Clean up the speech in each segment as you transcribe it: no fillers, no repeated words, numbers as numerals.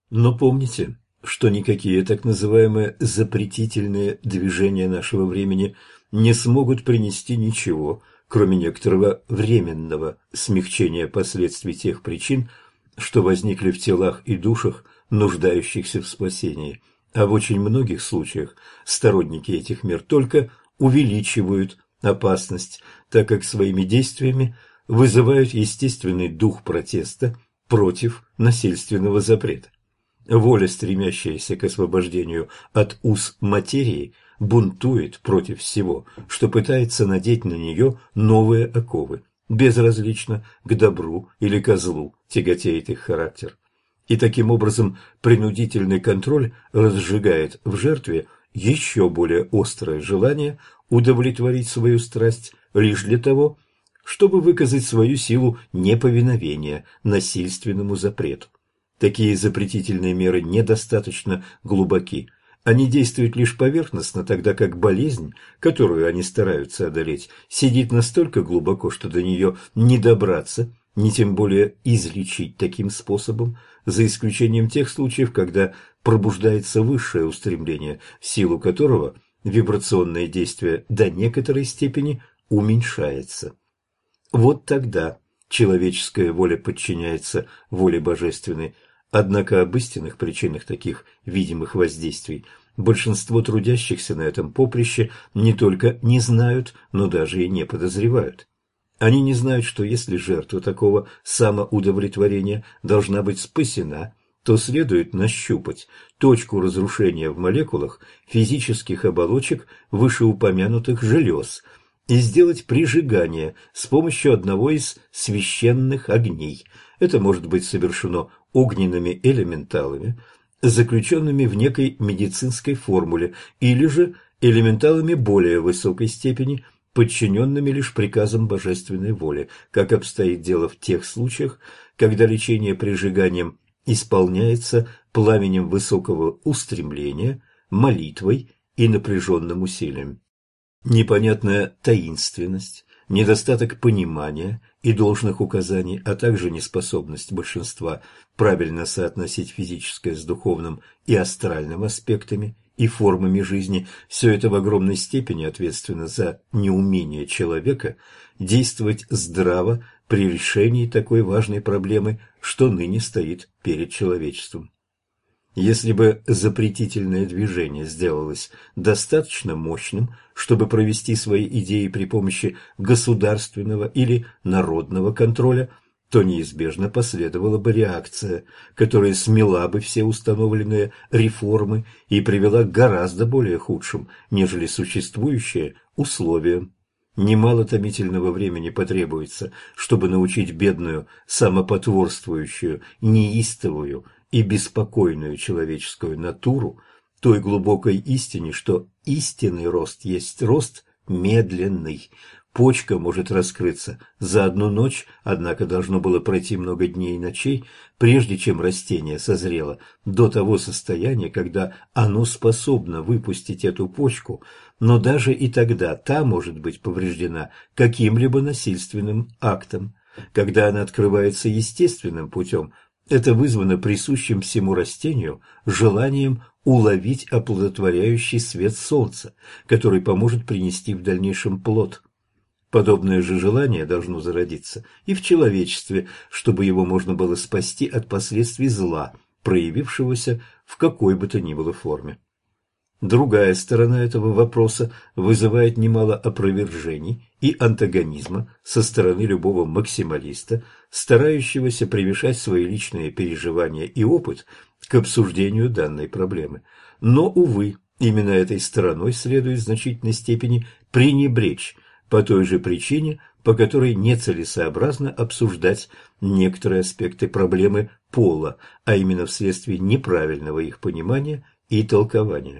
Но помните, что никакие так называемые запретительные движения нашего времени не смогут принести ничего, кроме некоторого временного смягчения последствий тех причин, что возникли в телах и душах, нуждающихся в спасении. А в очень многих случаях сторонники этих мер только увеличивают опасность, так как своими действиями вызывают естественный дух протеста против насильственного запрета. Воля, стремящаяся к освобождению от уз материи, бунтует против всего, что пытается надеть на нее новые оковы, безразлично к добру или ко злу тяготеет их характер. И таким образом принудительный контроль разжигает в жертве еще более острое желание удовлетворить свою страсть лишь для того, чтобы выказать свою силу неповиновения насильственному запрету. Такие запретительные меры недостаточно глубоки. Они действуют лишь поверхностно, тогда как болезнь, которую они стараются одолеть, сидит настолько глубоко, что до нее не добраться, ни тем более излечить таким способом, за исключением тех случаев, когда пробуждается высшее устремление, в силу которого вибрационное действие до некоторой степени уменьшается. Вот тогда человеческая воля подчиняется воле божественной. Однако об истинных причинах таких видимых воздействий большинство трудящихся на этом поприще не только не знают, но даже и не подозревают. Они не знают, что если жертва такого самоудовлетворения должна быть спасена, то следует нащупать точку разрушения в молекулах физических оболочек вышеупомянутых желез и сделать прижигание с помощью одного из священных огней. Это может быть совершено огненными элементалами, заключенными в некой медицинской формуле, или же элементалами более высокой степени, подчиненными лишь приказам божественной воли, как обстоит дело в тех случаях, когда лечение прижиганием исполняется пламенем высокого устремления, молитвой и напряженным усилием. Непонятная таинственность, недостаток понимания и должных указаний, а также неспособность большинства правильно соотносить физическое с духовным и астральным аспектами и формами жизни, все это в огромной степени ответственно за неумение человека действовать здраво при решении такой важной проблемы, что ныне стоит перед человечеством. Если бы запретительное движение сделалось достаточно мощным, чтобы провести свои идеи при помощи государственного или народного контроля, то неизбежно последовала бы реакция, которая смела бы все установленные реформы и привела к гораздо более худшим, нежели существующие, условиям. Немало томительного времени потребуется, чтобы научить бедную, самопотворствующую, неистовую и беспокойную человеческую натуру той глубокой истине, что истинный рост есть рост медленный. Почка может раскрыться за одну ночь, однако должно было пройти много дней и ночей, прежде чем растение созрело до того состояния, когда оно способно выпустить эту почку, но даже и тогда та может быть повреждена каким-либо насильственным актом. Когда она открывается естественным путем, это вызвано присущим всему растению желанием уловить оплодотворяющий свет солнца, который поможет принести в дальнейшем плод. Подобное же желание должно зародиться и в человечестве, чтобы его можно было спасти от последствий зла, проявившегося в какой бы то ни было форме. Другая сторона этого вопроса вызывает немало опровержений и антагонизма со стороны любого максималиста, старающегося примешать свои личные переживания и опыт к обсуждению данной проблемы. Но, увы, именно этой стороной следует в значительной степени пренебречь, по той же причине, по которой нецелесообразно обсуждать некоторые аспекты проблемы пола, а именно вследствие неправильного их понимания и толкования.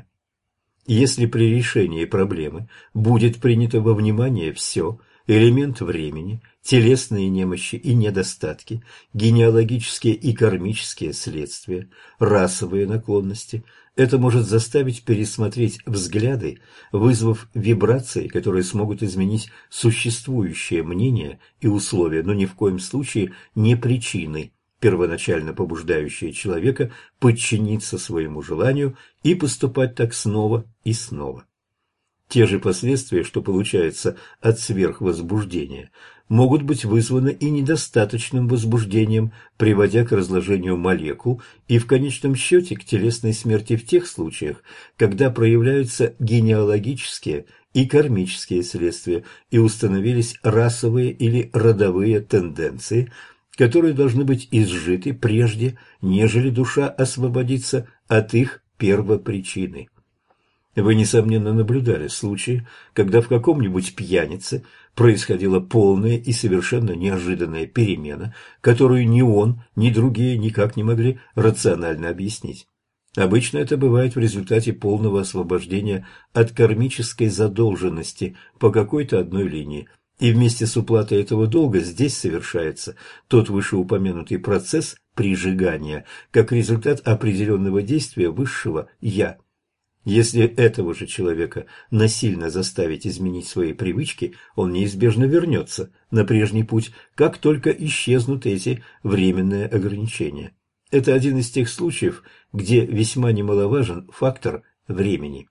Если при решении проблемы будет принято во внимание все – элемент времени, телесные немощи и недостатки, генеалогические и кармические следствия, расовые наклонности – это может заставить пересмотреть взгляды, вызвав вибрации, которые смогут изменить существующее мнение и условия, но ни в коем случае не причины первоначально побуждающее человека подчиниться своему желанию и поступать так снова и снова. Те же последствия, что получается от сверхвозбуждения, могут быть вызваны и недостаточным возбуждением, приводя к разложению молекул и в конечном счете к телесной смерти в тех случаях, когда проявляются генеалогические и кармические следствия и установились расовые или родовые тенденции, которые должны быть изжиты прежде, нежели душа освободится от их первопричины. Вы, несомненно, наблюдали случаи, когда в каком-нибудь пьянице происходила полная и совершенно неожиданная перемена, которую ни он, ни другие никак не могли рационально объяснить. Обычно это бывает в результате полного освобождения от кармической задолженности по какой-то одной линии, и вместе с уплатой этого долга здесь совершается тот вышеупомянутый процесс прижигания, как результат определенного действия высшего «я». Если этого же человека насильно заставить изменить свои привычки, он неизбежно вернется на прежний путь, как только исчезнут эти временные ограничения. Это один из тех случаев, где весьма немаловажен фактор времени.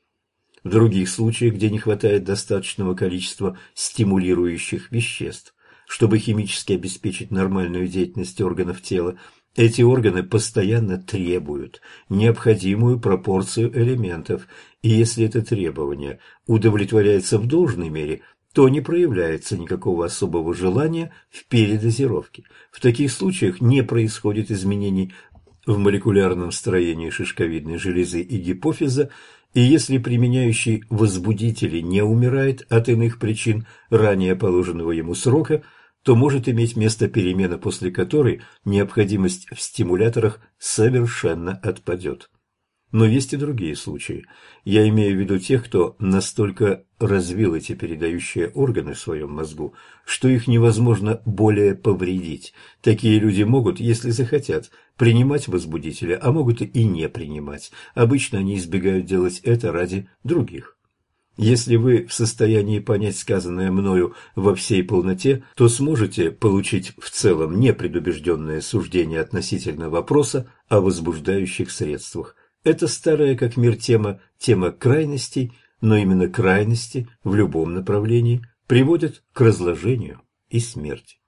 В других случаях, где не хватает достаточного количества стимулирующих веществ, чтобы химически обеспечить нормальную деятельность органов тела, эти органы постоянно требуют необходимую пропорцию элементов, и если это требование удовлетворяется в должной мере, то не проявляется никакого особого желания в передозировке. В таких случаях не происходит изменений в молекулярном строении шишковидной железы и гипофиза, и если применяющий возбудители не умирает от иных причин ранее положенного ему срока, то может иметь место перемена, после которой необходимость в стимуляторах совершенно отпадет. Но есть и другие случаи. Я имею в виду тех, кто настолько развил эти передающие органы в своем мозгу, что их невозможно более повредить. Такие люди могут, если захотят, принимать возбудители, а могут и не принимать. Обычно они избегают делать это ради других. Если вы в состоянии понять сказанное мною во всей полноте, то сможете получить в целом непредубежденное суждение относительно вопроса о возбуждающих средствах. Это старая как мир тема крайностей, но именно крайности в любом направлении приводят к разложению и смерти.